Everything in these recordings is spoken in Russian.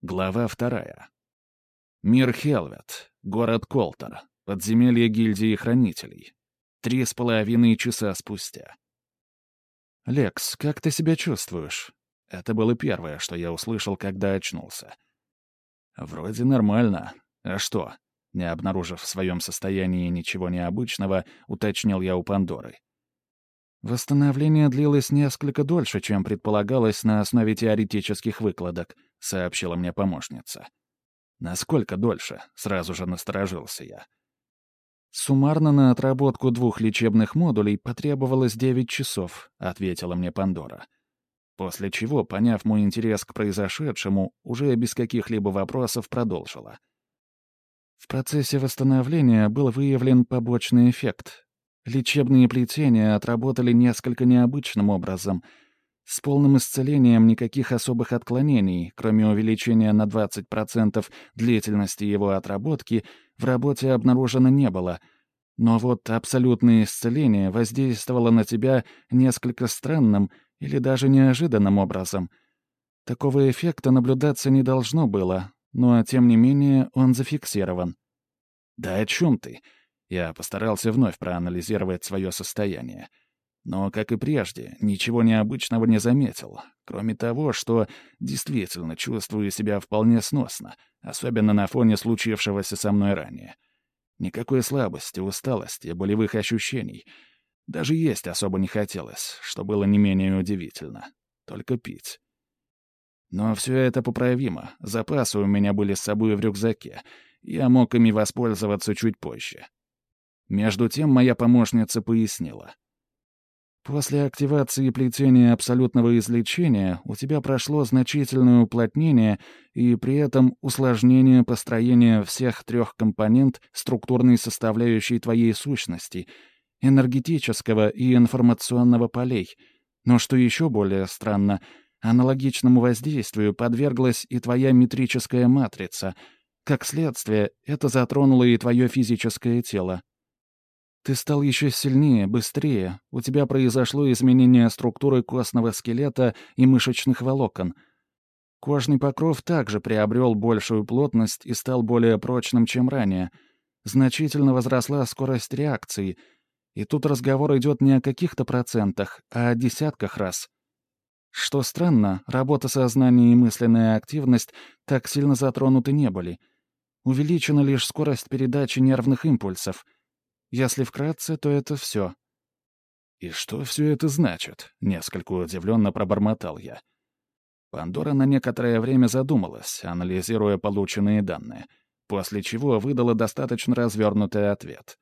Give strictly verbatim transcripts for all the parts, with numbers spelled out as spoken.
Глава вторая. Мир Хелвет. Город Колтер. Подземелье гильдии хранителей. Три с половиной часа спустя. «Лекс, как ты себя чувствуешь?» Это было первое, что я услышал, когда очнулся. «Вроде нормально. А что?» Не обнаружив в своем состоянии ничего необычного, уточнил я у Пандоры. «Восстановление длилось несколько дольше, чем предполагалось на основе теоретических выкладок», — сообщила мне помощница. «Насколько дольше?» — сразу же насторожился я. «Суммарно на отработку двух лечебных модулей потребовалось девять часов», — ответила мне Пандора. После чего, поняв мой интерес к произошедшему, уже без каких-либо вопросов продолжила. В процессе восстановления был выявлен побочный эффект. Лечебные плетения отработали несколько необычным образом. С полным исцелением никаких особых отклонений, кроме увеличения на двадцать процентов длительности его отработки, в работе обнаружено не было. Но вот абсолютное исцеление воздействовало на тебя несколько странным или даже неожиданным образом. Такого эффекта наблюдаться не должно было, но, тем не менее, он зафиксирован. «Да о чем ты?» Я постарался вновь проанализировать свое состояние. Но, как и прежде, ничего необычного не заметил, кроме того, что действительно чувствую себя вполне сносно, особенно на фоне случившегося со мной ранее. Никакой слабости, усталости, болевых ощущений. Даже есть особо не хотелось, что было не менее удивительно. Только пить. Но все это поправимо, запасы у меня были с собой в рюкзаке, я мог ими воспользоваться чуть позже. Между тем моя помощница пояснила. После активации плетения абсолютного излечения у тебя прошло значительное уплотнение и при этом усложнение построения всех трех компонент структурной составляющей твоей сущности — энергетического и информационного полей. Но что еще более странно, аналогичному воздействию подверглась и твоя метрическая матрица. Как следствие, это затронуло и твое физическое тело. Ты стал еще сильнее, быстрее. У тебя произошло изменение структуры костного скелета и мышечных волокон. Кожный покров также приобрел большую плотность и стал более прочным, чем ранее. Значительно возросла скорость реакции. И тут разговор идет не о каких-то процентах, а о десятках раз. Что странно, работа сознания и мысленная активность так сильно затронуты не были. Увеличена лишь скорость передачи нервных импульсов. Если вкратце, то это все. «И что все это значит?» — несколько удивленно пробормотал я. Пандора на некоторое время задумалась, анализируя полученные данные, после чего выдала достаточно развернутый ответ.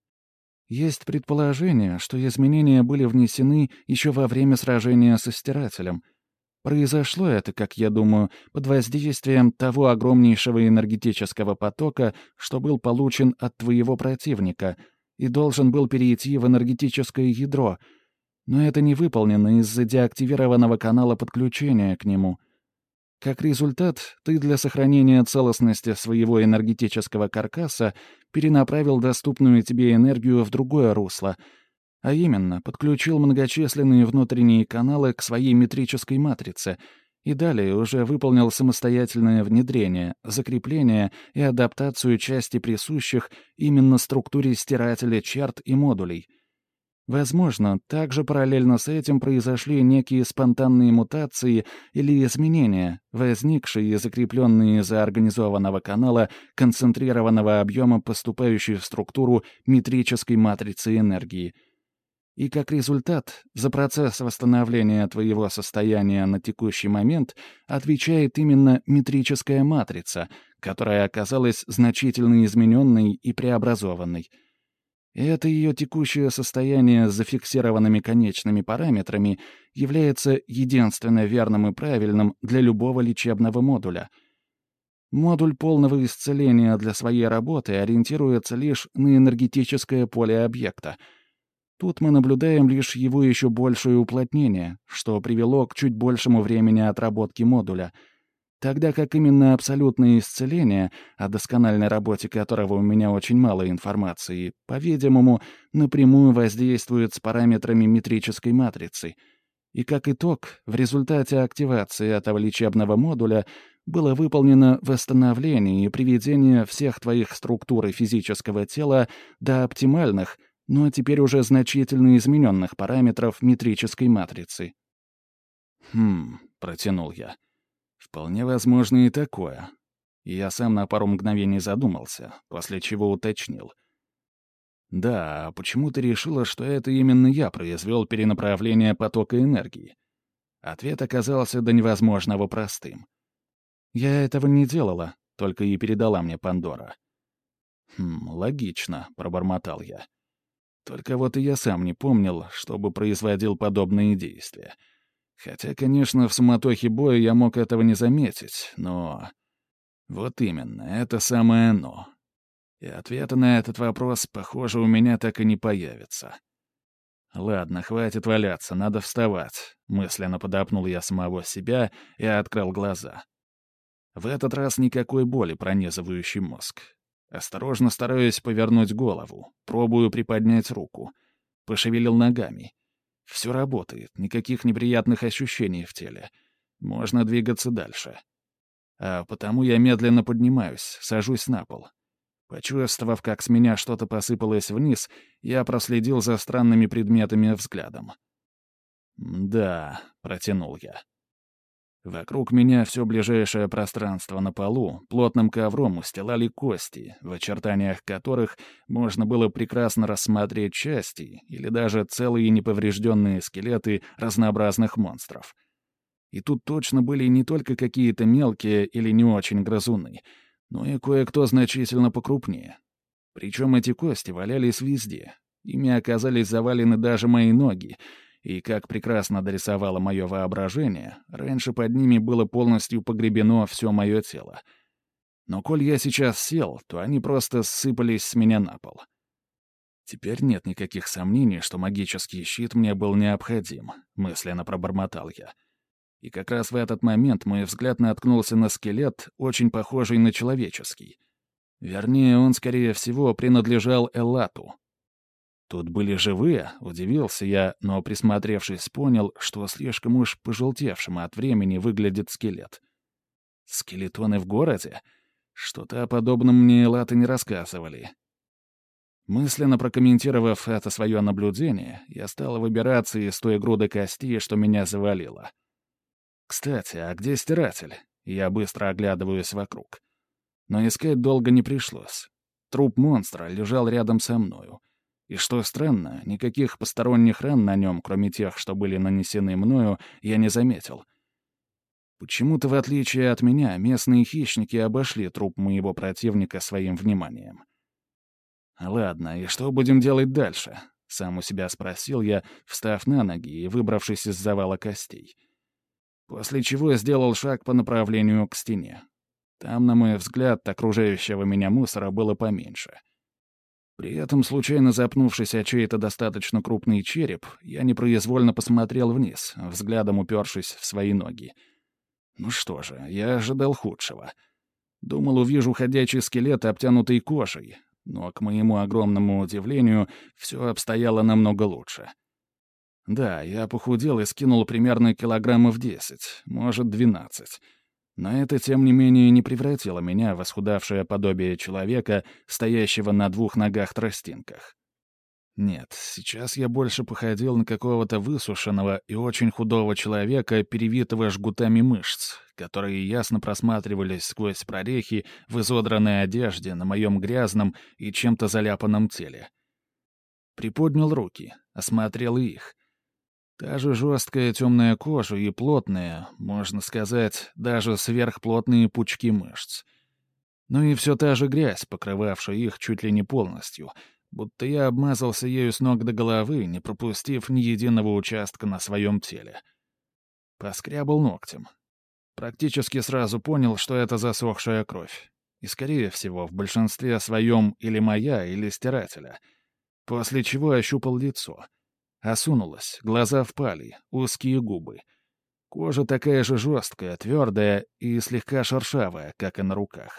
Есть предположение, что изменения были внесены еще во время сражения со Стирателем. Произошло это, как я думаю, под воздействием того огромнейшего энергетического потока, что был получен от твоего противника — и должен был перейти в энергетическое ядро, но это не выполнено из-за деактивированного канала подключения к нему. Как результат, ты для сохранения целостности своего энергетического каркаса перенаправил доступную тебе энергию в другое русло, а именно подключил многочисленные внутренние каналы к своей метрической матрице — и далее уже выполнил самостоятельное внедрение, закрепление и адаптацию части присущих именно структуре стирателя черт и модулей. Возможно, также параллельно с этим произошли некие спонтанные мутации или изменения, возникшие и закрепленные из-за организованного канала концентрированного объема поступающей в структуру метрической матрицы энергии. И как результат, за процесс восстановления твоего состояния на текущий момент отвечает именно метрическая матрица, которая оказалась значительно измененной и преобразованной. И это ее текущее состояние с зафиксированными конечными параметрами является единственно верным и правильным для любого лечебного модуля. Модуль полного исцеления для своей работы ориентируется лишь на энергетическое поле объекта. Тут мы наблюдаем лишь его еще большее уплотнение, что привело к чуть большему времени отработки модуля, тогда как именно абсолютное исцеление, о доскональной работе которого у меня очень мало информации, по-видимому, напрямую воздействует с параметрами метрической матрицы. И как итог, в результате активации этого лечебного модуля было выполнено восстановление и приведение всех твоих структур и физического тела до оптимальных, но теперь уже значительно измененных параметров метрической матрицы. «Хм», — протянул я. «Вполне возможно и такое». И я сам на пару мгновений задумался, после чего уточнил. «Да, а почему ты решила, что это именно я произвел перенаправление потока энергии?» Ответ оказался до невозможного простым. «Я этого не делала», — только и передала мне Пандора. «Хм, логично», — пробормотал я. «Только вот и я сам не помнил, чтобы производил подобные действия. Хотя, конечно, в суматохе боя я мог этого не заметить, но... Вот именно, это самое «но». И ответа на этот вопрос, похоже, у меня так и не появится. «Ладно, хватит валяться, надо вставать», — мысленно подопнул я самого себя и открыл глаза. В этот раз никакой боли, пронизывающей мозг. Осторожно стараюсь повернуть голову, пробую приподнять руку. Пошевелил ногами. Все работает, никаких неприятных ощущений в теле. Можно двигаться дальше. А потому я медленно поднимаюсь, сажусь на пол. Почувствовав, как с меня что-то посыпалось вниз, я проследил за странными предметами взглядом. «Да», — протянул я. Вокруг меня все ближайшее пространство на полу плотным ковром устилали кости, в очертаниях которых можно было прекрасно рассмотреть части или даже целые неповрежденные скелеты разнообразных монстров. И тут точно были не только какие-то мелкие или не очень грызуны, но и кое-кто значительно покрупнее. Причем эти кости валялись везде. Ими оказались завалены даже мои ноги, и, как прекрасно дорисовало мое воображение, раньше под ними было полностью погребено все мое тело. Но коль я сейчас сел, то они просто ссыпались с меня на пол. Теперь нет никаких сомнений, что магический щит мне был необходим, мысленно пробормотал я. И как раз в этот момент мой взгляд наткнулся на скелет, очень похожий на человеческий. Вернее, он, скорее всего, принадлежал Эллату. Тут были живые, удивился я, но, присмотревшись, понял, что слишком уж пожелтевшим от времени выглядит скелет. Скелетоны в городе? Что-то о подобном мне Эллаты не рассказывали. Мысленно прокомментировав это свое наблюдение, я стал выбираться из той груды костей, что меня завалило. Кстати, а где стиратель? Я быстро оглядываюсь вокруг. Но искать долго не пришлось. Труп монстра лежал рядом со мною. И что странно, никаких посторонних ран на нем, кроме тех, что были нанесены мною, я не заметил. Почему-то, в отличие от меня, местные хищники обошли труп моего противника своим вниманием. «Ладно, и что будем делать дальше?» — сам у себя спросил я, встав на ноги и выбравшись из завала костей. После чего сделал шаг по направлению к стене. Там, на мой взгляд, окружающего меня мусора было поменьше. При этом, случайно запнувшись о чей-то достаточно крупный череп, я непроизвольно посмотрел вниз, взглядом упершись в свои ноги. Ну что же, я ожидал худшего. Думал, увижу ходячий скелет, обтянутый кожей, но, к моему огромному удивлению, все обстояло намного лучше. Да, я похудел и скинул примерно килограммов десять, может, двенадцать. Но это, тем не менее, не превратило меня в исхудавшее подобие человека, стоящего на двух ногах-тростинках. Нет, сейчас я больше походил на какого-то высушенного и очень худого человека, перевитого жгутами мышц, которые ясно просматривались сквозь прорехи в изодранной одежде на моем грязном и чем-то заляпанном теле. Приподнял руки, осмотрел их. Та же жесткая темная кожа и плотные, можно сказать, даже сверхплотные пучки мышц. Ну и все та же грязь, покрывавшая их чуть ли не полностью, будто я обмазался ею с ног до головы, не пропустив ни единого участка на своем теле. Поскрябал ногтем. Практически сразу понял, что это засохшая кровь. И, скорее всего, в большинстве своем или моя, или стирателя. После чего ощупал лицо. Осунулась, глаза впали, узкие губы. Кожа такая же жесткая, твердая и слегка шершавая, как и на руках.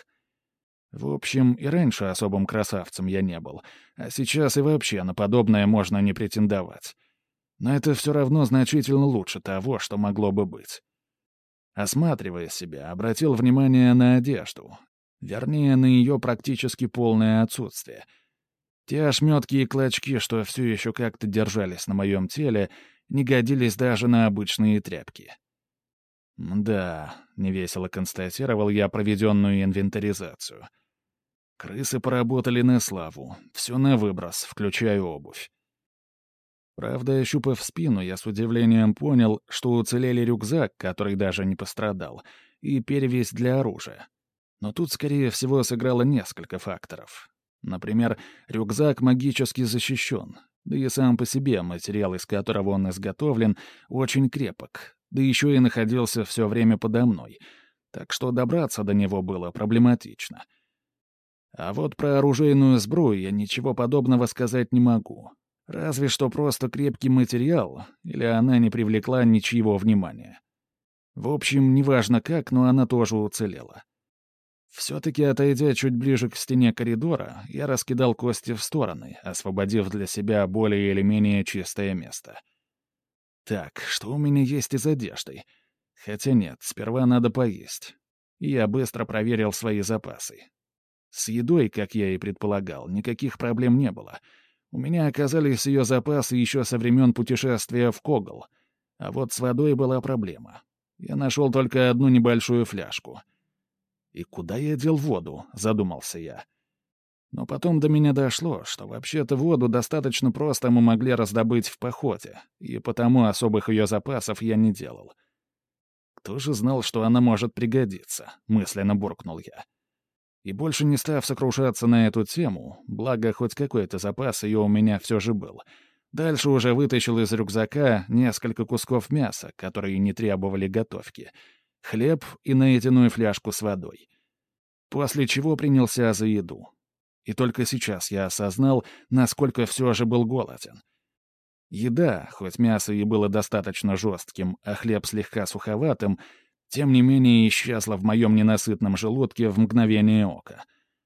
В общем, и раньше особым красавцем я не был, а сейчас и вообще на подобное можно не претендовать. Но это все равно значительно лучше того, что могло бы быть. Осматривая себя, обратил внимание на одежду. Вернее, на ее практически полное отсутствие. Те ошметки и клочки, что все еще как-то держались на моем теле, не годились даже на обычные тряпки. «Да», — невесело констатировал я проведенную инвентаризацию. «Крысы поработали на славу, все на выброс, включая обувь». Правда, ощупав спину, я с удивлением понял, что уцелели рюкзак, который даже не пострадал, и перевесь для оружия. Но тут, скорее всего, сыграло несколько факторов. Например, рюкзак магически защищен, да и сам по себе материал, из которого он изготовлен, очень крепок, да еще и находился все время подо мной, так что добраться до него было проблематично. А вот про оружейную сбрую я ничего подобного сказать не могу. Разве что просто крепкий материал, или она не привлекла ничьего внимания. В общем, неважно как, но она тоже уцелела. Все-таки, отойдя чуть ближе к стене коридора, я раскидал кости в стороны, освободив для себя более или менее чистое место. Так, что у меня есть из одежды? Хотя нет, сперва надо поесть. И я быстро проверил свои запасы. С едой, как я и предполагал, никаких проблем не было. У меня оказались ее запасы еще со времен путешествия в Когл. А вот с водой была проблема. Я нашел только одну небольшую фляжку. «И куда я дел воду?» — задумался я. Но потом до меня дошло, что вообще-то воду достаточно просто мы могли раздобыть в походе, и потому особых ее запасов я не делал. «Кто же знал, что она может пригодиться?» — мысленно буркнул я. И больше не став сокрушаться на эту тему, благо хоть какой-то запас ее у меня все же был, дальше уже вытащил из рюкзака несколько кусков мяса, которые не требовали готовки, хлеб и найденную фляжку с водой. После чего принялся за еду. И только сейчас я осознал, насколько все же был голоден. Еда, хоть мясо и было достаточно жестким, а хлеб слегка суховатым, тем не менее исчезла в моем ненасытном желудке в мгновение ока.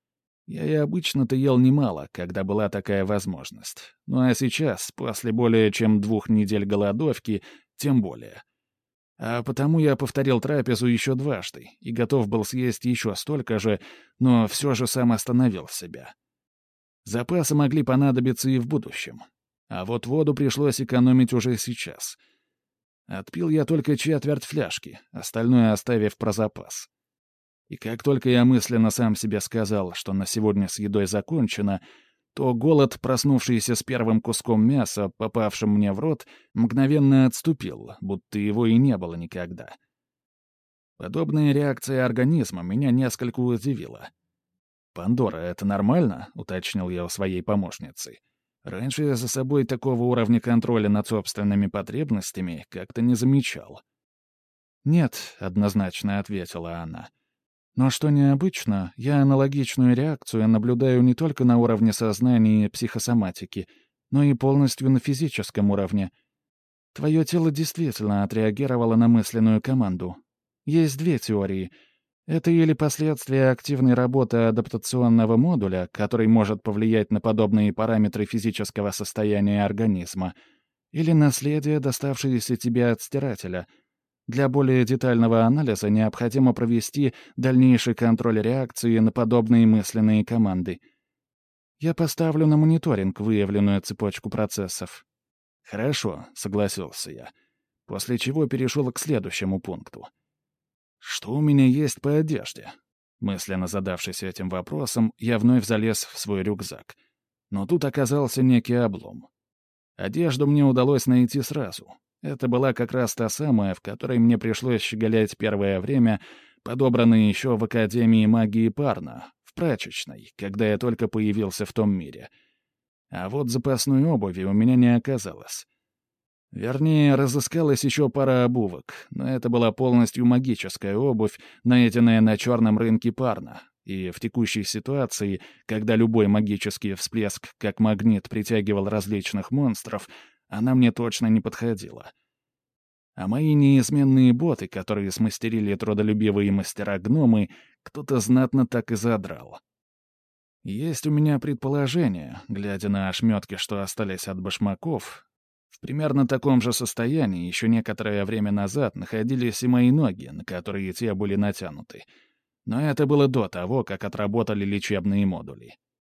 Я и обычно-то ел немало, когда была такая возможность. Ну а сейчас, после более чем двух недель голодовки, тем более. А потому я повторил трапезу еще дважды и готов был съесть еще столько же, но все же сам остановил себя. Запасы могли понадобиться и в будущем. А вот воду пришлось экономить уже сейчас. Отпил я только четверть фляжки, остальное оставив про запас. И как только я мысленно сам себе сказал, что на сегодня с едой закончено, то голод, проснувшийся с первым куском мяса, попавшим мне в рот, мгновенно отступил, будто его и не было никогда. Подобная реакция организма меня несколько удивила. «Пандора, это нормально?» — уточнил я у своей помощницы. Раньше я за собой такого уровня контроля над собственными потребностями как-то не замечал. «Нет», — однозначно ответила она. «Но что необычно, я аналогичную реакцию наблюдаю не только на уровне сознания и психосоматики, но и полностью на физическом уровне. Твое тело действительно отреагировало на мысленную команду. Есть две теории. Это или последствия активной работы адаптационного модуля, который может повлиять на подобные параметры физического состояния организма, или наследие, доставшееся тебе от стирателя. Для более детального анализа необходимо провести дальнейший контроль реакции на подобные мысленные команды. Я поставлю на мониторинг выявленную цепочку процессов». «Хорошо», — согласился я, после чего перешел к следующему пункту. «Что у меня есть по одежде?» Мысленно задавшись этим вопросом, я вновь залез в свой рюкзак. Но тут оказался некий облом. Одежду мне удалось найти сразу. Это была как раз та самая, в которой мне пришлось щеголять первое время, подобранная еще в Академии магии Парна, в прачечной, когда я только появился в том мире. А вот запасной обуви у меня не оказалось. Вернее, разыскалась еще пара обувок, но это была полностью магическая обувь, найденная на черном рынке Парна, и в текущей ситуации, когда любой магический всплеск как магнит притягивал различных монстров, она мне точно не подходила. А мои неизменные боты, которые смастерили трудолюбивые мастера-гномы, кто-то знатно так и задрал. Есть у меня предположение, глядя на ошметки, что остались от башмаков, В примерно таком же состоянии еще некоторое время назад находились и мои ноги, на которые те были натянуты. Но это было до того, как отработали лечебные модули.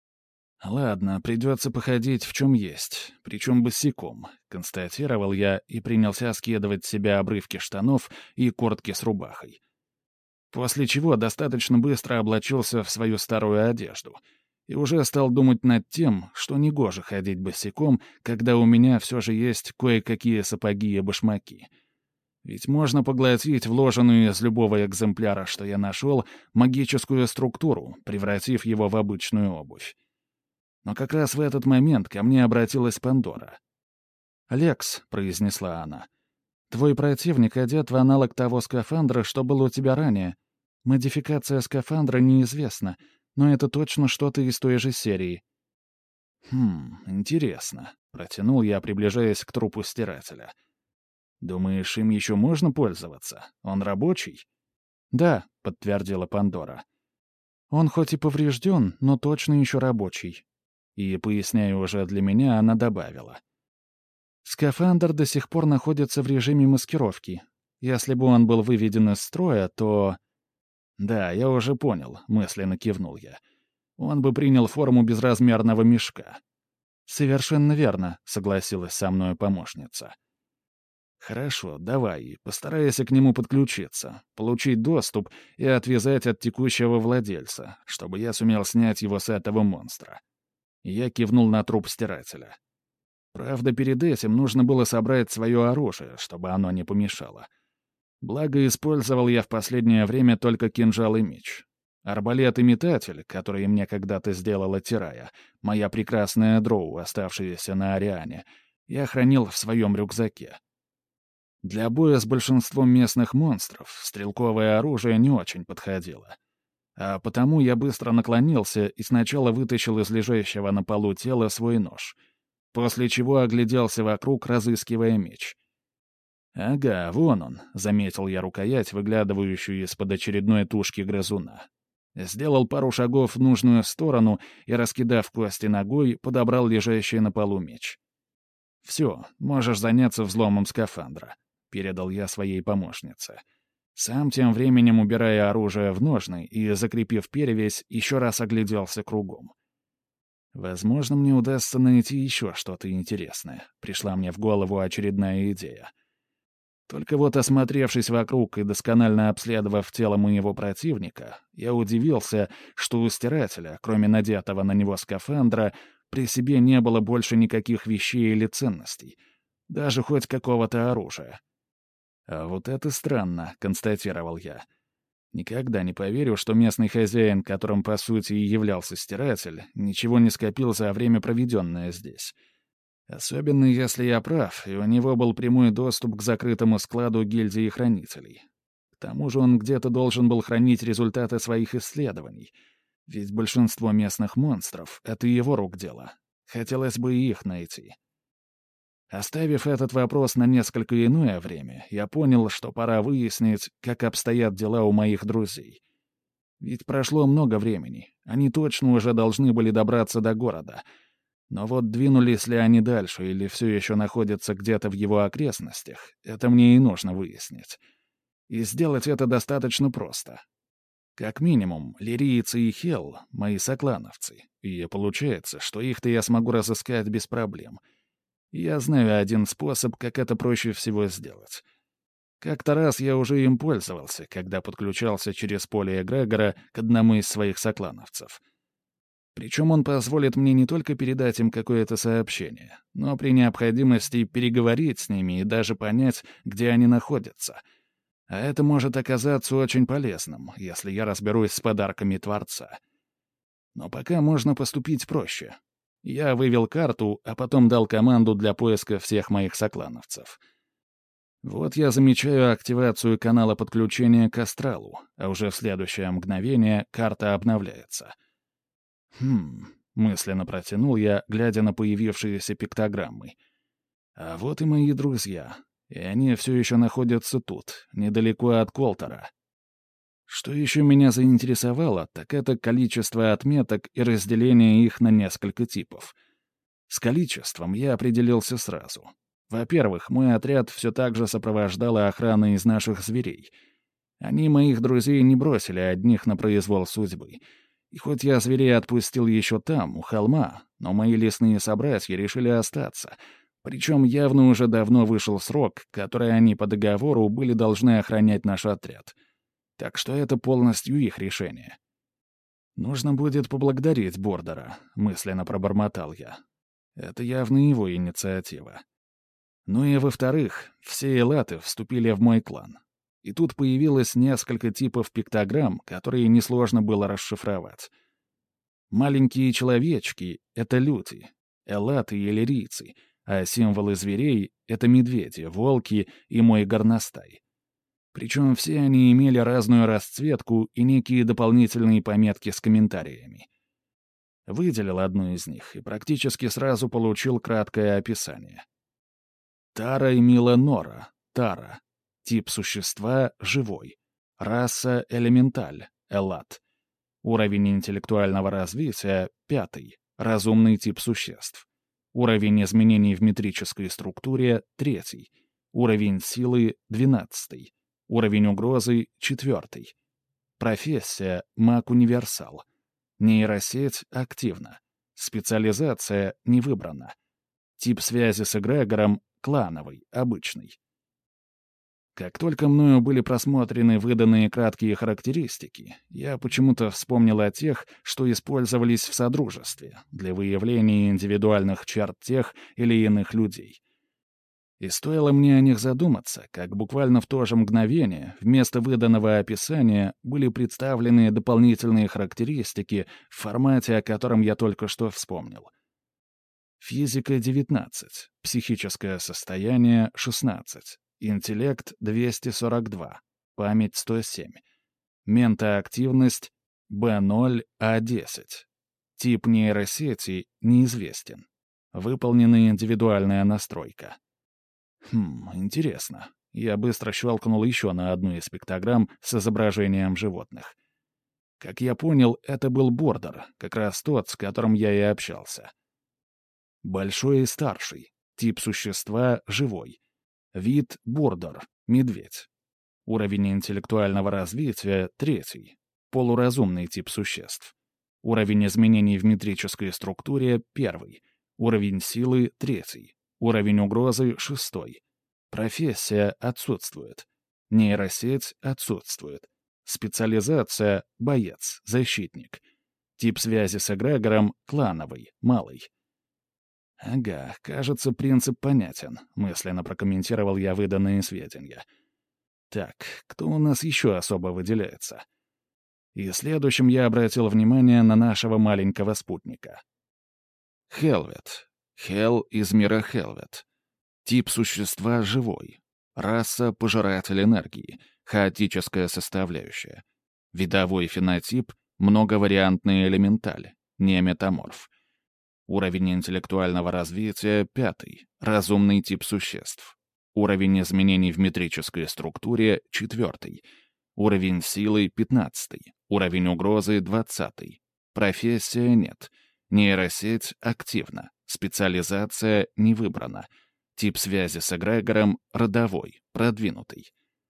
«Ладно, придется походить в чем есть, причем босиком», — констатировал я и принялся скидывать с себя обрывки штанов и куртки с рубахой. После чего достаточно быстро облачился в свою старую одежду и уже стал думать над тем, что негоже ходить босиком, когда у меня все же есть кое-какие сапоги и башмаки. Ведь можно поглотить вложенную из любого экземпляра, что я нашел, магическую структуру, превратив его в обычную обувь. Но как раз в этот момент ко мне обратилась Пандора. «Лекс», — произнесла она, — «твой противник одет в аналог того скафандра, что был у тебя ранее. Модификация скафандра неизвестна, но это точно что-то из той же серии». «Хм, интересно», — протянул я, приближаясь к трупу стирателя. «Думаешь, им еще можно пользоваться? Он рабочий?» «Да», — подтвердила Пандора. «Он хоть и поврежден, но точно еще рабочий». И, поясняя уже для меня, она добавила. «Скафандр до сих пор находится в режиме маскировки. Если бы он был выведен из строя, то...» «Да, я уже понял», — мысленно кивнул я. «Он бы принял форму безразмерного мешка». «Совершенно верно», — согласилась со мной помощница. «Хорошо, давай, постарайся к нему подключиться, получить доступ и отвязать от текущего владельца, чтобы я сумел снять его с этого монстра». Я кивнул на труп стирателя. Правда, перед этим нужно было собрать свое оружие, чтобы оно не помешало. Благо, использовал я в последнее время только кинжал и меч. Арбалет и метатель, который мне когда-то сделала Тирая, моя прекрасная дроу, оставшаяся на Ариане, я хранил в своем рюкзаке. Для боя с большинством местных монстров стрелковое оружие не очень подходило. А потому я быстро наклонился и сначала вытащил из лежащего на полу тела свой нож, после чего огляделся вокруг, разыскивая меч. «Ага, вон он», — заметил я рукоять, выглядывающую из-под очередной тушки грызуна. Сделал пару шагов в нужную сторону и, раскидав кости ногой, подобрал лежащий на полу меч. «Все, можешь заняться взломом скафандра», — передал я своей помощнице. Сам тем временем, убирая оружие в ножны и, закрепив перевязь, еще раз огляделся кругом. Возможно, мне удастся найти еще что-то интересное. Пришла мне в голову очередная идея. Только вот, осмотревшись вокруг и досконально обследовав тело моего противника, я удивился, что у стирателя, кроме надетого на него скафандра, при себе не было больше никаких вещей или ценностей, даже хоть какого-то оружия. «А вот это странно», — констатировал я. «Никогда не поверю, что местный хозяин, которым по сути и являлся стиратель, ничего не скопил за время, проведенное здесь. Особенно если я прав, и у него был прямой доступ к закрытому складу гильдии хранителей. К тому же он где-то должен был хранить результаты своих исследований, ведь большинство местных монстров — это его рук дело. Хотелось бы и их найти». Оставив этот вопрос на несколько иное время, я понял, что пора выяснить, как обстоят дела у моих друзей. Ведь прошло много времени, они точно уже должны были добраться до города. Но вот двинулись ли они дальше или все еще находятся где-то в его окрестностях, это мне и нужно выяснить. И сделать это достаточно просто. Как минимум, лирийцы и Хелл — мои соклановцы, и получается, что их-то я смогу разыскать без проблем — Я знаю один способ, как это проще всего сделать. Как-то раз я уже им пользовался, когда подключался через поле эгрегора к одному из своих соклановцев. Причем он позволит мне не только передать им какое-то сообщение, но при необходимости переговорить с ними и даже понять, где они находятся. А это может оказаться очень полезным, если я разберусь с подарками Творца. Но пока можно поступить проще. Я вывел карту, а потом дал команду для поиска всех моих соклановцев. Вот я замечаю активацию канала подключения к астралу, а уже в следующее мгновение карта обновляется. «Хм...» — мысленно протянул я, глядя на появившиеся пиктограммы. «А вот и мои друзья, и они все еще находятся тут, недалеко от Колтера». Что еще меня заинтересовало, так это количество отметок и разделение их на несколько типов. С количеством я определился сразу. Во-первых, мой отряд все так же сопровождала охрана из наших зверей. Они моих друзей не бросили одних на произвол судьбы. И хоть я зверей отпустил еще там, у холма, но мои лесные собратья решили остаться. Причем явно уже давно вышел срок, который они по договору были должны охранять наш отряд. Так что это полностью их решение. «Нужно будет поблагодарить Бордера», — мысленно пробормотал я. Это явно его инициатива. Ну и во-вторых, все элаты вступили в мой клан. И тут появилось несколько типов пиктограмм, которые несложно было расшифровать. Маленькие человечки — это люди, элаты и лирийцы, а символы зверей — это медведи, волки и мой горностай. Причем все они имели разную расцветку и некие дополнительные пометки с комментариями. Выделил одну из них и практически сразу получил краткое описание. Тара Эмила Нора, Тара. Тип существа — живой. Раса — элементаль, элат. Уровень интеллектуального развития — пятый, разумный тип существ. Уровень изменений в метрической структуре — третий. Уровень силы — двенадцатый. Уровень угрозы — четвертый. Профессия — маг-универсал. Нейросеть активна. Специализация не выбрана. Тип связи с эгрегором — клановый, обычный. Как только мною были просмотрены выданные краткие характеристики, я почему-то вспомнил о тех, что использовались в Содружестве для выявления индивидуальных черт тех или иных людей. И стоило мне о них задуматься, как буквально в то же мгновение вместо выданного описания были представлены дополнительные характеристики в формате, о котором я только что вспомнил. Физика — девятнадцать, психическое состояние — шестнадцать, интеллект — двести сорок два, память — сто семь, ментоактивность — бэ ноль а десять, тип нейросети неизвестен, выполнена индивидуальная настройка. Хм, интересно. Я быстро щелкнул еще на одну из пиктограмм с изображением животных. Как я понял, это был Бордер, как раз тот, с которым я и общался. Большой и старший. Тип существа — живой. Вид — Бордер, медведь. Уровень интеллектуального развития — третий. Полуразумный тип существ. Уровень изменений в метрической структуре — первый. Уровень силы — третий. Уровень угрозы — шестой. Профессия отсутствует. Нейросеть отсутствует. Специализация — боец, защитник. Тип связи с эгрегором — клановый, малый. «Ага, кажется, принцип понятен», — мысленно прокомментировал я выданные сведения. «Так, кто у нас еще особо выделяется?» И следующим я обратил внимание на нашего маленького спутника. Хелвет. Хел из мира Хелвет. Тип существа — живой. Раса — пожиратель энергии, хаотическая составляющая. Видовой фенотип — многовариантный элементаль, не метаморф. Уровень интеллектуального развития — пятый, разумный тип существ. Уровень изменений в метрической структуре — четвертый. Уровень силы — пятнадцатый. Уровень угрозы — двадцатый. Профессия — нет. Нейросеть активна. Специализация не выбрана. Тип связи с эгрегором — родовой, продвинутый.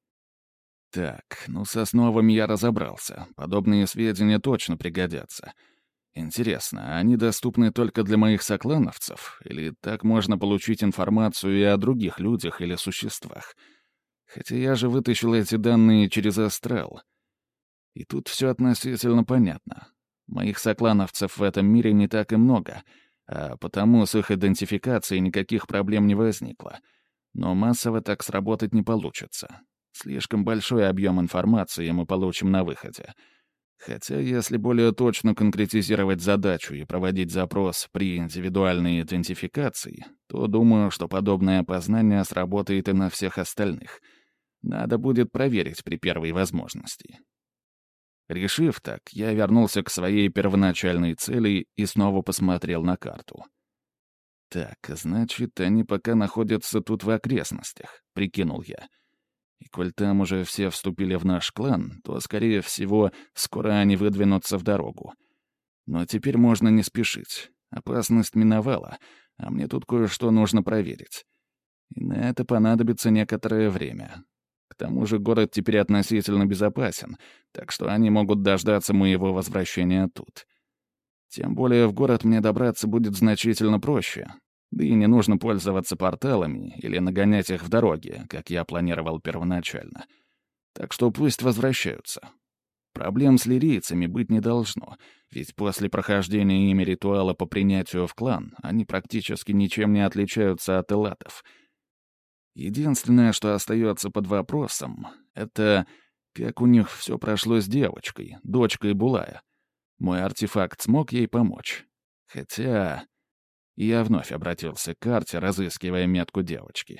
Так, ну с основами я разобрался. Подобные сведения точно пригодятся. Интересно, они доступны только для моих соклановцев? Или так можно получить информацию и о других людях или существах? Хотя я же вытащил эти данные через астрал. И тут все относительно понятно. Моих соклановцев в этом мире не так и много, а потому с их идентификацией никаких проблем не возникло. Но массово так сработать не получится. Слишком большой объем информации мы получим на выходе. Хотя, если более точно конкретизировать задачу и проводить запрос при индивидуальной идентификации, то думаю, что подобное опознание сработает и на всех остальных. Надо будет проверить при первой возможности. Решив так, я вернулся к своей первоначальной цели и снова посмотрел на карту. «Так, значит, они пока находятся тут в окрестностях», — прикинул я. «И коль там уже все вступили в наш клан, то, скорее всего, скоро они выдвинутся в дорогу. Но теперь можно не спешить. Опасность миновала, а мне тут кое-что нужно проверить. И на это понадобится некоторое время. К тому же город теперь относительно безопасен, так что они могут дождаться моего возвращения тут. Тем более в город мне добраться будет значительно проще. Да и не нужно пользоваться порталами или нагонять их в дороге, как я планировал первоначально. Так что пусть возвращаются. Проблем с лирийцами быть не должно, ведь после прохождения ими ритуала по принятию в клан они практически ничем не отличаются от элатов. Единственное, что остается под вопросом, это как у них все прошло с девочкой, дочкой Булая. Мой артефакт смог ей помочь. Хотя... Я вновь обратился к карте, разыскивая метку девочки.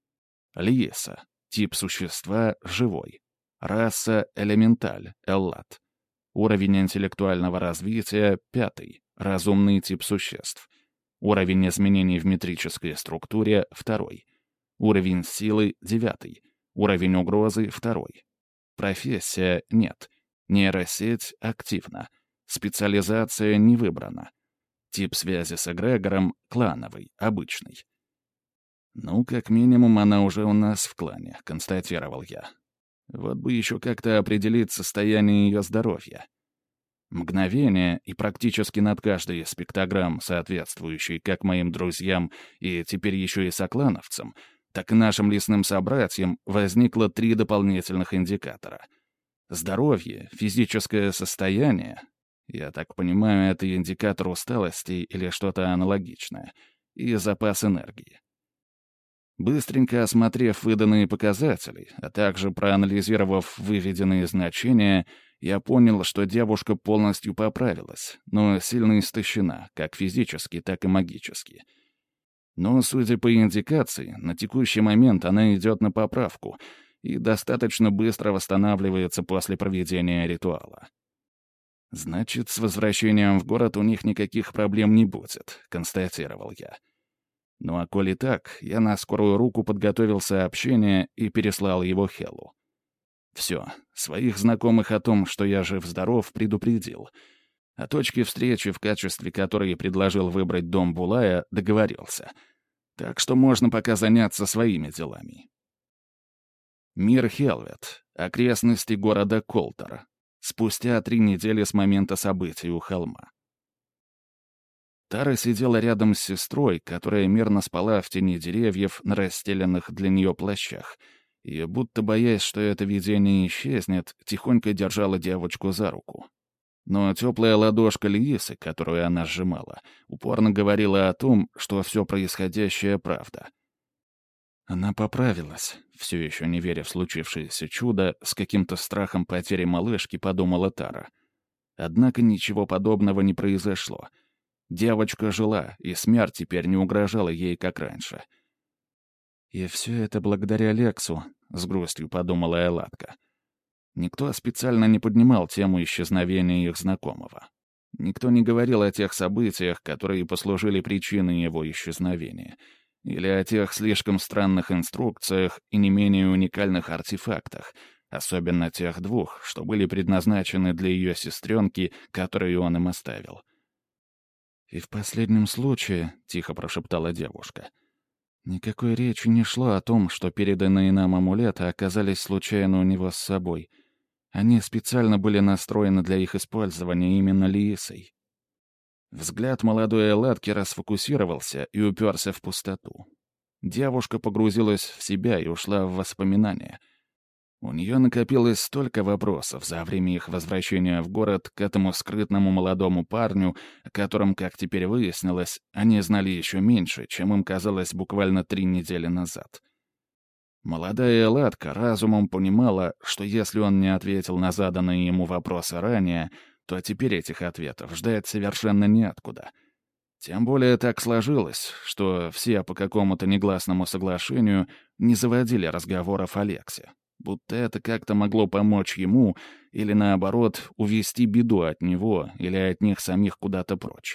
Лиеса. Тип существа — живой. Раса — элементаль, эллат. Уровень интеллектуального развития — пятый. Разумный тип существ. Уровень изменений в метрической структуре — второй. Уровень силы — девятый. Уровень угрозы — второй. Профессия — нет. Нейросеть — активна. Специализация не выбрана. Тип связи с эгрегором — клановый, обычный. «Ну, как минимум, она уже у нас в клане», — констатировал я. Вот бы еще как-то определить состояние ее здоровья. Мгновение, и практически над каждой из пиктограмм, соответствующей как моим друзьям и теперь еще и соклановцам, так и нашим лесным собратьям, возникло три дополнительных индикатора. Здоровье, физическое состояние, я так понимаю, это индикатор усталости или что-то аналогичное, и запас энергии. Быстренько осмотрев выданные показатели, а также проанализировав выведенные значения, я понял, что девушка полностью поправилась, но сильно истощена, как физически, так и магически. Но, судя по индикации, на текущий момент она идет на поправку и достаточно быстро восстанавливается после проведения ритуала. «Значит, с возвращением в город у них никаких проблем не будет», — констатировал я. Ну а коли так, я на скорую руку подготовил сообщение и переслал его Хеллу. Все, своих знакомых о том, что я жив-здоров, предупредил. О точке встречи, в качестве которой предложил выбрать дом Булая, договорился. Так что можно пока заняться своими делами. Мир Хелвет. Окрестности города Колтер. Спустя три недели с момента событий у холма. Тара сидела рядом с сестрой, которая мирно спала в тени деревьев на расстеленных для нее плащах, и, будто боясь, что это видение исчезнет, тихонько держала девочку за руку. Но теплая ладошка Лиисы, которую она сжимала, упорно говорила о том, что все происходящее — правда. Она поправилась, все еще не веря в случившееся чудо, с каким-то страхом потери малышки подумала Тара. Однако ничего подобного не произошло. Девочка жила, и смерть теперь не угрожала ей, как раньше. «И все это благодаря Лексу», — с грустью подумала Элатка. Никто специально не поднимал тему исчезновения их знакомого. Никто не говорил о тех событиях, которые послужили причиной его исчезновения, или о тех слишком странных инструкциях и не менее уникальных артефактах, особенно тех двух, что были предназначены для ее сестренки, которые он им оставил. «И в последнем случае», — тихо прошептала девушка, — «никакой речи не шло о том, что переданные нам амулеты оказались случайно у него с собой. Они специально были настроены для их использования именно Лиисой». Взгляд молодой Элатки расфокусировался и уперся в пустоту. Девушка погрузилась в себя и ушла в воспоминания. У нее накопилось столько вопросов за время их возвращения в город к этому скрытному молодому парню, о котором, как теперь выяснилось, они знали еще меньше, чем им казалось буквально три недели назад. Молодая Элатка разумом понимала, что если он не ответил на заданные ему вопросы ранее, то теперь этих ответов ждать совершенно неоткуда. Тем более так сложилось, что все по какому-то негласному соглашению не заводили разговоров о Лексе, будто это как-то могло помочь ему или, наоборот, увести беду от него или от них самих куда-то прочь.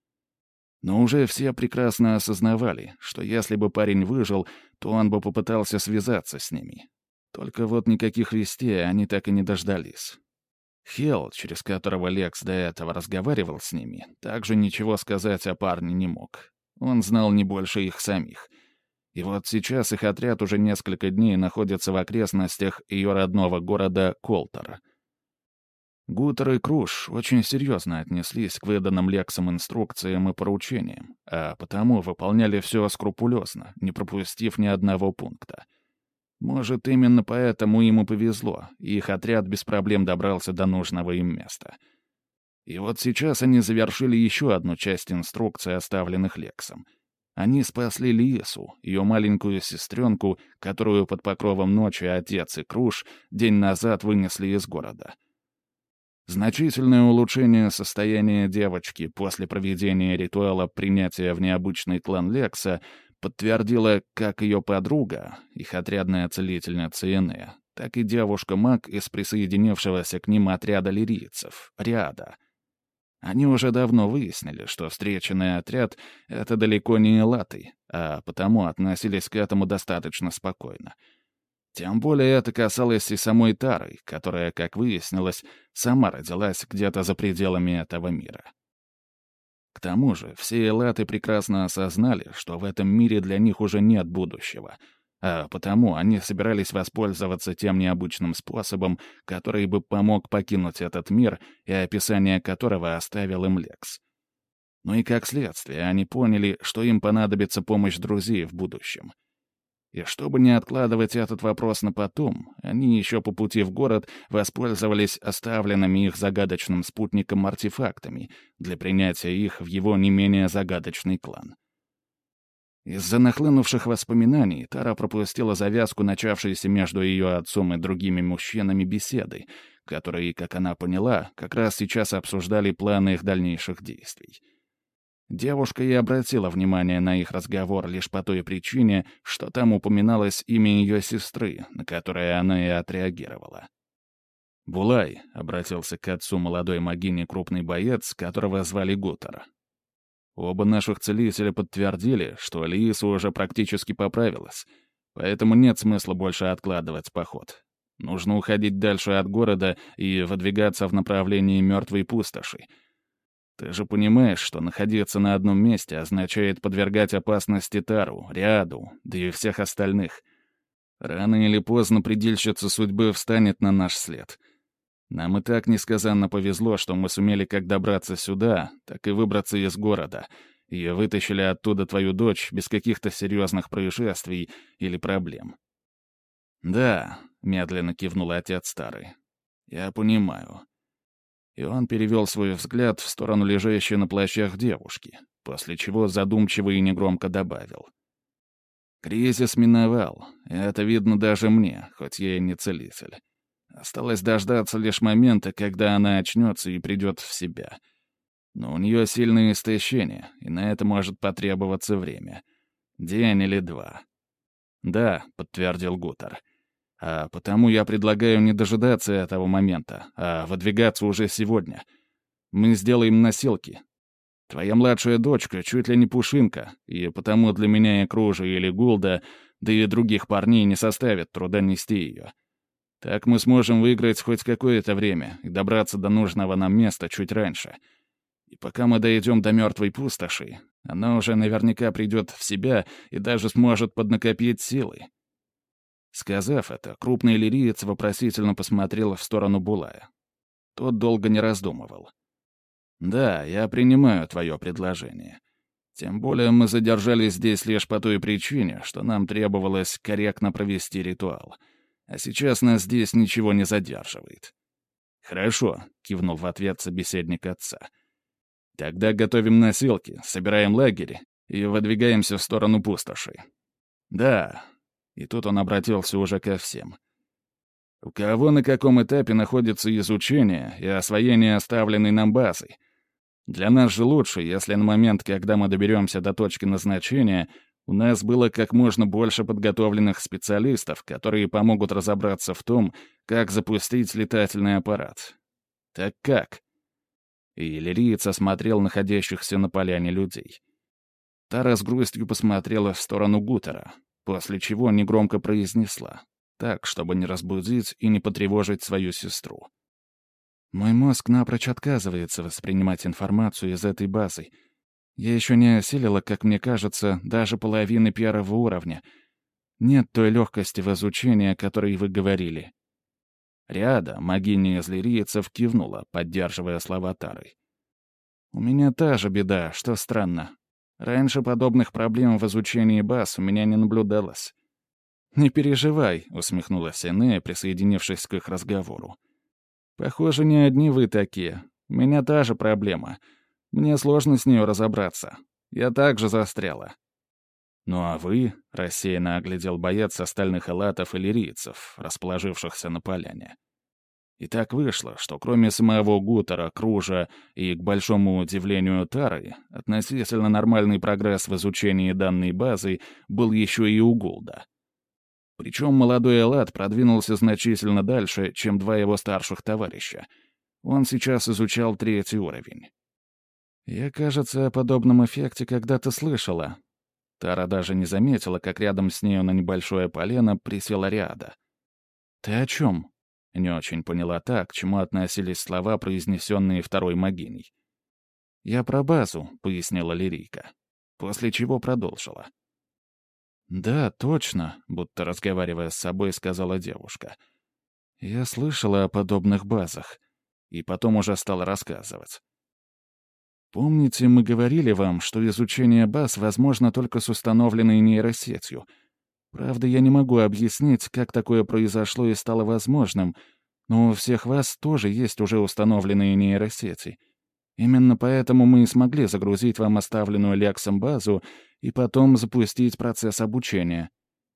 Но уже все прекрасно осознавали, что если бы парень выжил, то он бы попытался связаться с ними. Только вот никаких вестей они так и не дождались. Хелл, через которого Лекс до этого разговаривал с ними, также ничего сказать о парне не мог. Он знал не больше их самих. И вот сейчас их отряд уже несколько дней находится в окрестностях ее родного города Колтер. Гутер и Круш очень серьезно отнеслись к выданным Лексом инструкциям и поручениям, а потому выполняли все скрупулезно, не пропустив ни одного пункта. Может, именно поэтому им и повезло, и их отряд без проблем добрался до нужного им места. И вот сейчас они завершили еще одну часть инструкций, оставленных Лексом. Они спасли Лиесу, ее маленькую сестренку, которую под покровом ночи отец и Круш день назад вынесли из города. Значительное улучшение состояния девочки после проведения ритуала принятия в необычный клан Лекса подтвердила как ее подруга, их отрядная целительница Энея, так и девушка-маг из присоединившегося к ним отряда лирийцев, Риада. Они уже давно выяснили, что встреченный отряд — это далеко не элаты, а потому относились к этому достаточно спокойно. Тем более это касалось и самой Тары, которая, как выяснилось, сама родилась где-то за пределами этого мира. К тому же все элаты прекрасно осознали, что в этом мире для них уже нет будущего, а потому они собирались воспользоваться тем необычным способом, который бы помог покинуть этот мир и описание которого оставил им Лекс. Ну и как следствие они поняли, что им понадобится помощь друзей в будущем. И чтобы не откладывать этот вопрос на потом, они еще по пути в город воспользовались оставленными их загадочным спутником артефактами для принятия их в его не менее загадочный клан. Из-за нахлынувших воспоминаний Тара пропустила завязку начавшейся между ее отцом и другими мужчинами беседы, которые, как она поняла, как раз сейчас обсуждали планы их дальнейших действий. Девушка и обратила внимание на их разговор лишь по той причине, что там упоминалось имя ее сестры, на которое она и отреагировала. «Булай», — обратился к отцу молодой могини крупный боец, которого звали Гутер. «Оба наших целителя подтвердили, что Лииса уже практически поправилась, поэтому нет смысла больше откладывать поход. Нужно уходить дальше от города и выдвигаться в направлении мертвой пустоши. Ты же понимаешь, что находиться на одном месте означает подвергать опасности Тару, Риаду, да и всех остальных. Рано или поздно предельщица судьбы встанет на наш след. Нам и так несказанно повезло, что мы сумели как добраться сюда, так и выбраться из города, и вытащили оттуда твою дочь без каких-то серьезных происшествий или проблем». «Да», — медленно кивнул отец старый, — «я понимаю». И он перевел свой взгляд в сторону лежащей на плащах девушки, после чего задумчиво и негромко добавил. «Кризис миновал, и это видно даже мне, хоть я и не целитель. Осталось дождаться лишь момента, когда она очнется и придет в себя. Но у нее сильное истощение, и на это может потребоваться время. День или два». «Да», — подтвердил Гутер. А потому я предлагаю не дожидаться этого момента, а выдвигаться уже сегодня. Мы сделаем носилки. Твоя младшая дочка чуть ли не пушинка, и потому для меня и Кружа или Гулда, да и других парней не составит труда нести ее. Так мы сможем выиграть хоть какое-то время и добраться до нужного нам места чуть раньше. И пока мы дойдем до мертвой пустоши, она уже наверняка придет в себя и даже сможет поднакопить силы». Сказав это, крупный лириец вопросительно посмотрел в сторону Булая. Тот долго не раздумывал. «Да, я принимаю твое предложение. Тем более мы задержались здесь лишь по той причине, что нам требовалось корректно провести ритуал. А сейчас нас здесь ничего не задерживает». «Хорошо», — кивнул в ответ собеседник отца. «Тогда готовим носилки, собираем лагерь и выдвигаемся в сторону пустоши». «Да». И тут он обратился уже ко всем. «У кого на каком этапе находится изучение и освоение оставленной нам базы? Для нас же лучше, если на момент, когда мы доберемся до точки назначения, у нас было как можно больше подготовленных специалистов, которые помогут разобраться в том, как запустить летательный аппарат. Так как?» И лириец осмотрел находящихся на поляне людей. Тара с грустью посмотрела в сторону Гутера, после чего негромко произнесла, так, чтобы не разбудить и не потревожить свою сестру. «Мой мозг напрочь отказывается воспринимать информацию из этой базы. Я еще не осилила, как мне кажется, даже половины первого уровня. Нет той легкости в изучении, о которой вы говорили». Риада, могиня из лирийцев, кивнула, поддерживая слова Тары. «У меня та же беда, что странно. Раньше подобных проблем в изучении баз у меня не наблюдалось». «Не переживай», — усмехнулась Энея, присоединившись к их разговору. «Похоже, не одни вы такие. У меня та же проблема. Мне сложно с ней разобраться. Я также застряла». «Ну а вы?» — рассеянно оглядел боец остальных элатов и лирийцев, расположившихся на поляне. И так вышло, что кроме самого Гутера, Кружа и, к большому удивлению Тары, относительно нормальный прогресс в изучении данной базы был еще и у Гулда. Причем молодой элат продвинулся значительно дальше, чем два его старших товарища. Он сейчас изучал третий уровень. «Я, кажется, о подобном эффекте когда-то слышала». Тара даже не заметила, как рядом с нею на небольшое полено присела Риада. «Ты о чем?» — не очень поняла та, к чему относились слова, произнесенные второй могиней. «Я про базу», — пояснила Лирийка, после чего продолжила. «Да, точно», — будто разговаривая с собой, сказала девушка. «Я слышала о подобных базах». И потом уже стала рассказывать. «Помните, мы говорили вам, что изучение баз возможно только с установленной нейросетью? Правда, я не могу объяснить, как такое произошло и стало возможным, но у всех вас тоже есть уже установленные нейросети. Именно поэтому мы и смогли загрузить вам оставленную Лексом базу и потом запустить процесс обучения».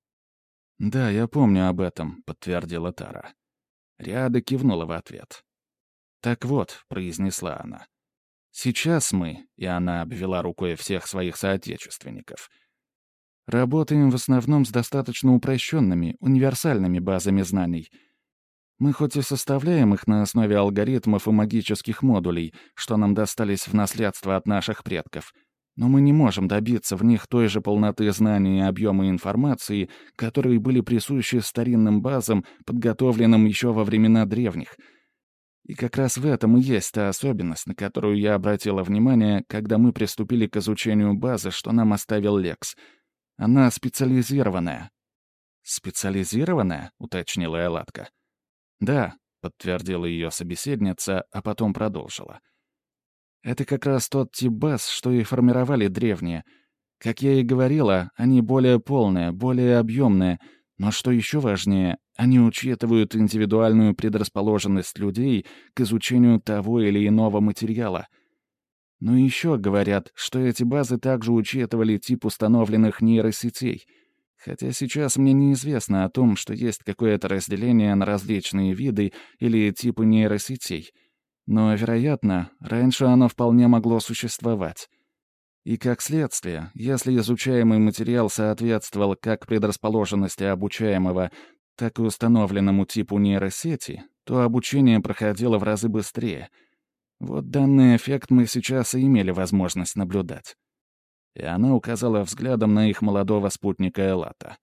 «Да, я помню об этом», — подтвердила Тара. Риада кивнула в ответ. «Так вот», — произнесла она, — «сейчас мы», — и она обвела рукой всех своих соотечественников, «работаем в основном с достаточно упрощенными, универсальными базами знаний. Мы хоть и составляем их на основе алгоритмов и магических модулей, что нам достались в наследство от наших предков, но мы не можем добиться в них той же полноты знаний и объема информации, которые были присущи старинным базам, подготовленным еще во времена древних. И как раз в этом и есть та особенность, на которую я обратила внимание, когда мы приступили к изучению базы, что нам оставил Лекс. Она специализированная». «Специализированная?» — уточнила Элатка. «Да», — подтвердила ее собеседница, а потом продолжила. «Это как раз тот тип баз, что и формировали древние. Как я и говорила, они более полные, более объемные, но что еще важнее, они учитывают индивидуальную предрасположенность людей к изучению того или иного материала. Но еще говорят, что эти базы также учитывали тип установленных нейросетей, хотя сейчас мне неизвестно о том, что есть какое-то разделение на различные виды или типы нейросетей. Но, вероятно, раньше оно вполне могло существовать. И как следствие, если изучаемый материал соответствовал как предрасположенности обучаемого, так и установленному типу нейросети, то обучение проходило в разы быстрее. Вот данный эффект мы сейчас и имели возможность наблюдать. И она указала взглядом на их молодого спутника Элата.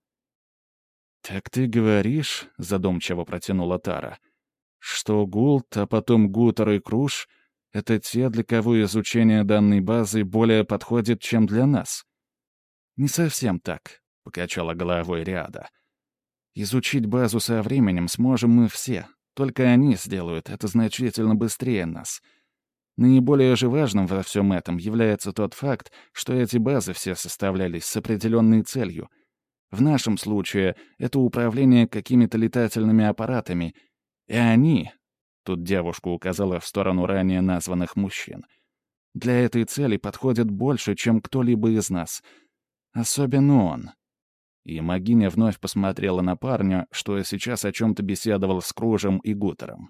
«Так ты говоришь, — задумчиво протянула Тара, — что Гулд, а потом Гутер и Круш — это те, для кого изучение данной базы более подходит, чем для нас?» «Не совсем так», — покачала головой Риада. «Изучить базу со временем сможем мы все, только они сделают это значительно быстрее нас. Наиболее же важным во всем этом является тот факт, что эти базы все составлялись с определенной целью. В нашем случае это управление какими-то летательными аппаратами, и они, тут девушка указала в сторону ранее названных мужчин, для этой цели подходят больше, чем кто-либо из нас. Особенно он». И Магиня вновь посмотрела на парня, что сейчас о чем-то беседовал с Кружем и Гутером.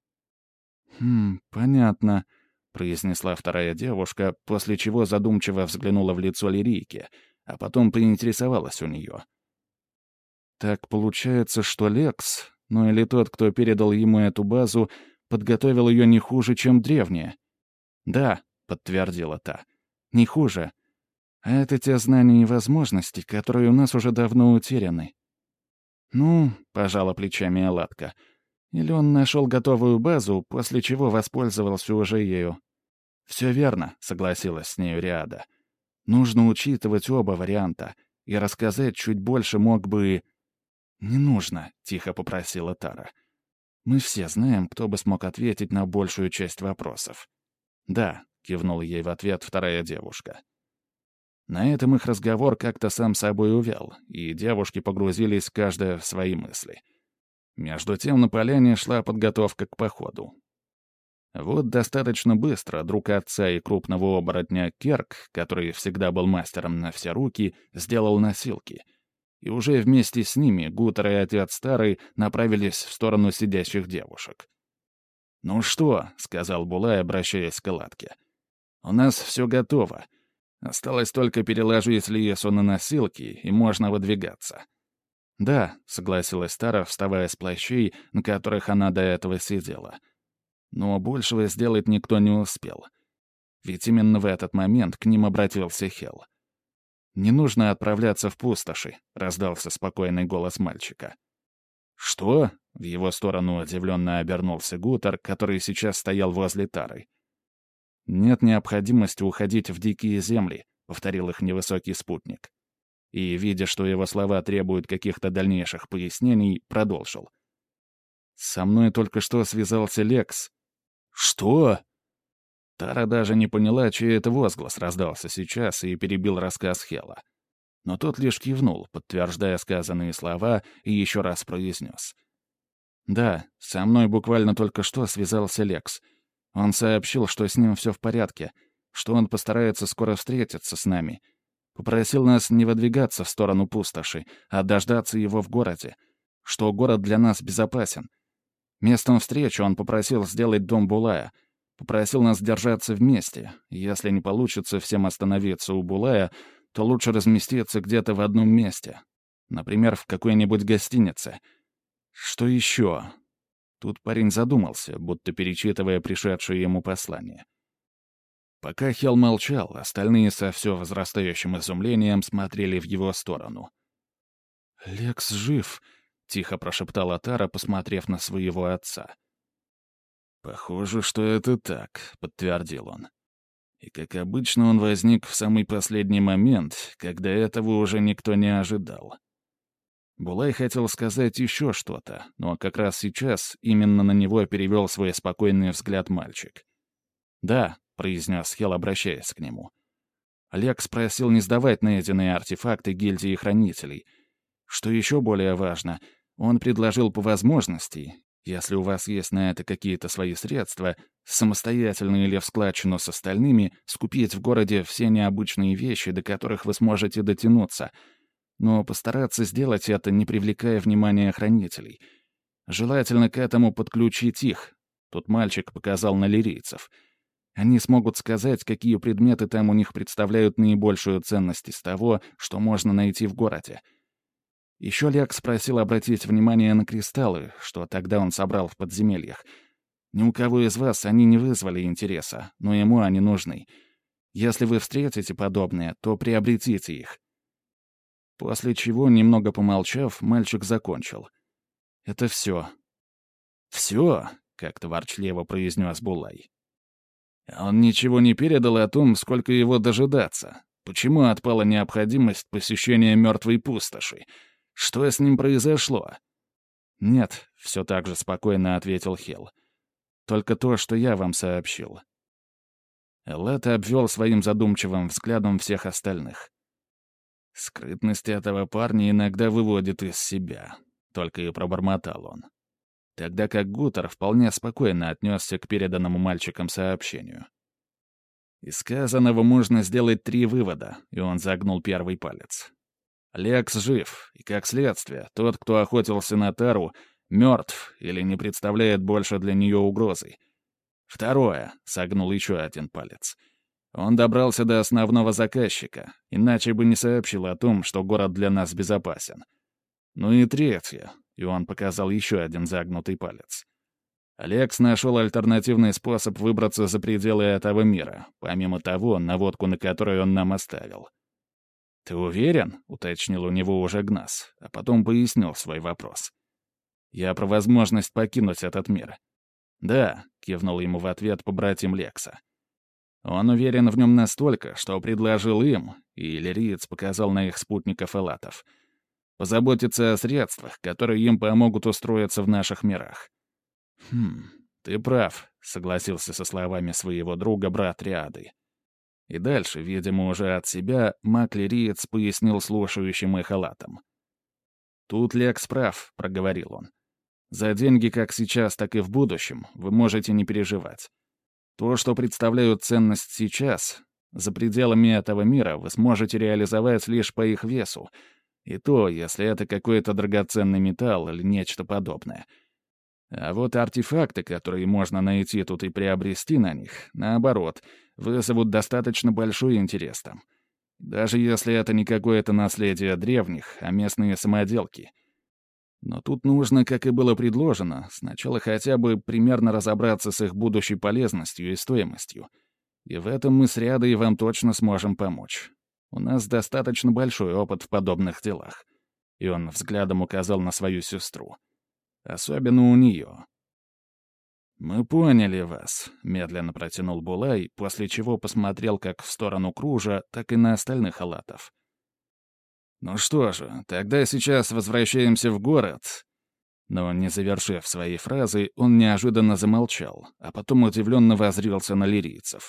«Хм, понятно», — произнесла вторая девушка, после чего задумчиво взглянула в лицо Лирийки, а потом поинтересовалась у нее. «Так получается, что Лекс, ну или тот, кто передал ему эту базу, подготовил ее не хуже, чем древние?» «Да», — подтвердила та, — «не хуже. А это те знания и возможности, которые у нас уже давно утеряны». «Ну», — пожала плечами Элатка, — «или он нашел готовую базу, после чего воспользовался уже ею». «Все верно», — согласилась с нею Риада. Нужно учитывать оба варианта, и рассказать чуть больше мог бы... «Не нужно», — тихо попросила Тара. «Мы все знаем, кто бы смог ответить на большую часть вопросов». «Да», — кивнула ей в ответ вторая девушка. На этом их разговор как-то сам собой увял, и девушки погрузились каждая в свои мысли. Между тем на поляне шла подготовка к походу. Вот достаточно быстро друг отца и крупного оборотня Керк, который всегда был мастером на все руки, сделал носилки. И уже вместе с ними Гутер и отец Старый направились в сторону сидящих девушек. «Ну что?» — сказал Булай, обращаясь к Элатке. «У нас все готово. Осталось только переложить Лиесу на носилки, и можно выдвигаться». «Да», — согласилась Тара, вставая с плащей, на которых она до этого сидела. Но большего сделать никто не успел. Ведь именно в этот момент к ним обратился Хел. «Не нужно отправляться в пустоши», — раздался спокойный голос мальчика. «Что?» — в его сторону удивленно обернулся Гутер, который сейчас стоял возле Тары. «Нет необходимости уходить в дикие земли», — повторил их невысокий спутник. И, видя, что его слова требуют каких-то дальнейших пояснений, продолжил. «Со мной только что связался Лекс». «Что?» Тара даже не поняла, чей это возглас раздался сейчас, и перебил рассказ Хела. Но тот лишь кивнул, подтверждая сказанные слова, и еще раз произнес. «Да, со мной буквально только что связался Лекс. Он сообщил, что с ним все в порядке, что он постарается скоро встретиться с нами. Попросил нас не выдвигаться в сторону пустоши, а дождаться его в городе, что город для нас безопасен. Местом встречи он попросил сделать дом Булая. Попросил нас держаться вместе. Если не получится всем остановиться у Булая, то лучше разместиться где-то в одном месте. Например, в какой-нибудь гостинице. Что еще?» Тут парень задумался, будто перечитывая пришедшее ему послание. Пока Хел молчал, остальные со все возрастающим изумлением смотрели в его сторону. «Лекс жив», — тихо прошептала Тара, посмотрев на своего отца. «Похоже, что это так», — подтвердил он. И, как обычно, он возник в самый последний момент, когда этого уже никто не ожидал. Булай хотел сказать еще что-то, но как раз сейчас именно на него перевел свой спокойный взгляд мальчик. «Да», — произнес Хел, обращаясь к нему. Лекс просил не сдавать найденные артефакты гильдии хранителей. Что еще более важно, он предложил по возможности, если у вас есть на это какие-то свои средства, самостоятельно или в складчину с остальными, скупить в городе все необычные вещи, до которых вы сможете дотянуться, но постараться сделать это, не привлекая внимания хранителей. Желательно к этому подключить их. Тут мальчик показал на лирийцев. Они смогут сказать, какие предметы там у них представляют наибольшую ценность из того, что можно найти в городе. Еще Лекс просил обратить внимание на кристаллы, что тогда он собрал в подземельях. Ни у кого из вас они не вызвали интереса, но ему они нужны. Если вы встретите подобное, то приобретите их. После чего, немного помолчав, мальчик закончил. «Это все». «Все?» — как-то ворчливо произнес Булай. «Он ничего не передал о том, сколько его дожидаться. Почему отпала необходимость посещения мертвой пустоши? Что с ним произошло?» «Нет», — все так же спокойно ответил Хел. «Только то, что я вам сообщил». Эллат обвел своим задумчивым взглядом всех остальных. «Скрытность этого парня иногда выводит из себя», — только и пробормотал он. Тогда как Гутер вполне спокойно отнесся к переданному мальчикам сообщению. Из сказанного можно сделать три вывода, и он загнул первый палец. Лекс жив, и, как следствие, тот, кто охотился на Тару, мертв или не представляет больше для нее угрозы. Второе, согнул еще один палец. Он добрался до основного заказчика, иначе бы не сообщил о том, что город для нас безопасен. Ну и третье, и он показал еще один загнутый палец. Лекс нашел альтернативный способ выбраться за пределы этого мира, помимо того, наводку на которую он нам оставил. «Ты уверен?» — уточнил у него уже Гнас, а потом пояснил свой вопрос. «Я про возможность покинуть этот мир». «Да», — кивнул ему в ответ побратим Лекса. Он уверен в нем настолько, что предложил им, и иллириец показал на их спутников элатов, позаботиться о средствах, которые им помогут устроиться в наших мирах. «Хм, ты прав», — согласился со словами своего друга брат Риады. И дальше, видимо, уже от себя, маг-лириец пояснил слушающим их элатам. «Тут Лекс прав», — проговорил он. «За деньги как сейчас, так и в будущем вы можете не переживать. То, что представляют ценность сейчас, за пределами этого мира вы сможете реализовать лишь по их весу, и то, если это какой-то драгоценный металл или нечто подобное. А вот артефакты, которые можно найти тут и приобрести на них, наоборот, вызовут достаточно большой интерес там. Даже если это не какое-то наследие древних, а местные самоделки. Но тут нужно, как и было предложено, сначала хотя бы примерно разобраться с их будущей полезностью и стоимостью. И в этом мы с Рядой вам точно сможем помочь. У нас достаточно большой опыт в подобных делах». И он взглядом указал на свою сестру. Особенно у нее. «Мы поняли вас», — медленно протянул Булай, после чего посмотрел как в сторону Кружа, так и на остальных алатов. «Ну что же, тогда сейчас возвращаемся в город». Но, не завершив своей фразы, он неожиданно замолчал, а потом удивленно воззрился на лирийцев.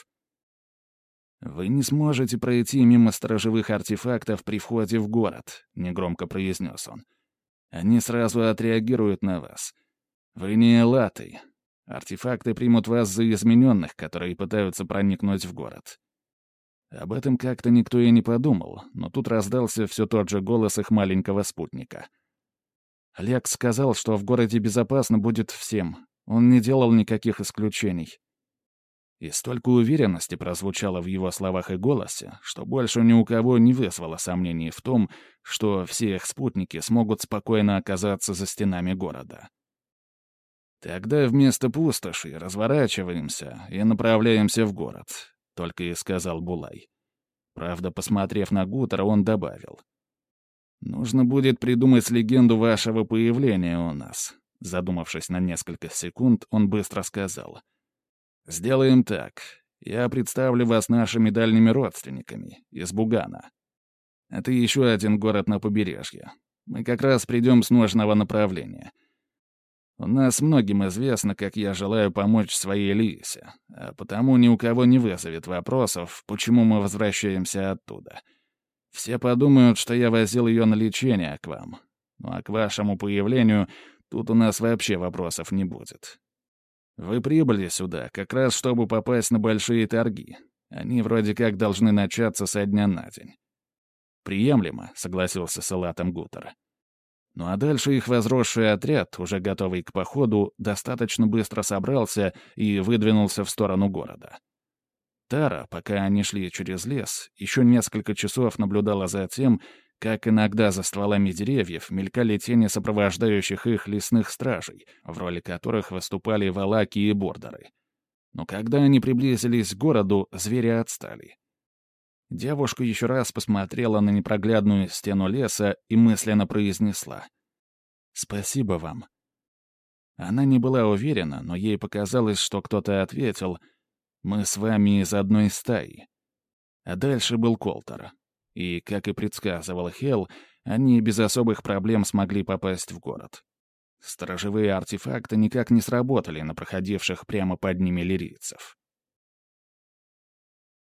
«Вы не сможете пройти мимо сторожевых артефактов при входе в город», — негромко произнес он. «Они сразу отреагируют на вас. Вы не элаты. Артефакты примут вас за измененных, которые пытаются проникнуть в город». Об этом как-то никто и не подумал, но тут раздался все тот же голос их маленького спутника. Лекс сказал, что в городе безопасно будет всем. Он не делал никаких исключений. И столько уверенности прозвучало в его словах и голосе, что больше ни у кого не вызвало сомнений в том, что все их спутники смогут спокойно оказаться за стенами города. «Тогда вместо пустоши разворачиваемся и направляемся в город», — только и сказал Булай. Правда, посмотрев на Гутера, он добавил. «Нужно будет придумать легенду вашего появления у нас». Задумавшись на несколько секунд, он быстро сказал. «Сделаем так. Я представлю вас нашими дальними родственниками из Бугана. Это еще один город на побережье. Мы как раз придем с нужного направления. У нас многим известно, как я желаю помочь своей Лисе, а потому ни у кого не вызовет вопросов, почему мы возвращаемся оттуда. Все подумают, что я возил ее на лечение к вам. Ну а к вашему появлению тут у нас вообще вопросов не будет. Вы прибыли сюда как раз, чтобы попасть на большие торги. Они вроде как должны начаться со дня на день». «Приемлемо», — согласился с Элатом Гутер. Ну а дальше их возросший отряд, уже готовый к походу, достаточно быстро собрался и выдвинулся в сторону города. Тара, пока они шли через лес, еще несколько часов наблюдала за тем, как иногда за стволами деревьев мелькали тени сопровождающих их лесных стражей, в роли которых выступали валаки и бордеры. Но когда они приблизились к городу, звери отстали. Девушка еще раз посмотрела на непроглядную стену леса и мысленно произнесла: «Спасибо вам». Она не была уверена, но ей показалось, что кто-то ответил: «Мы с вами из одной стаи». А дальше был Колтер. И, как и предсказывал Хелл, они без особых проблем смогли попасть в город. Сторожевые артефакты никак не сработали на проходивших прямо под ними лирийцев.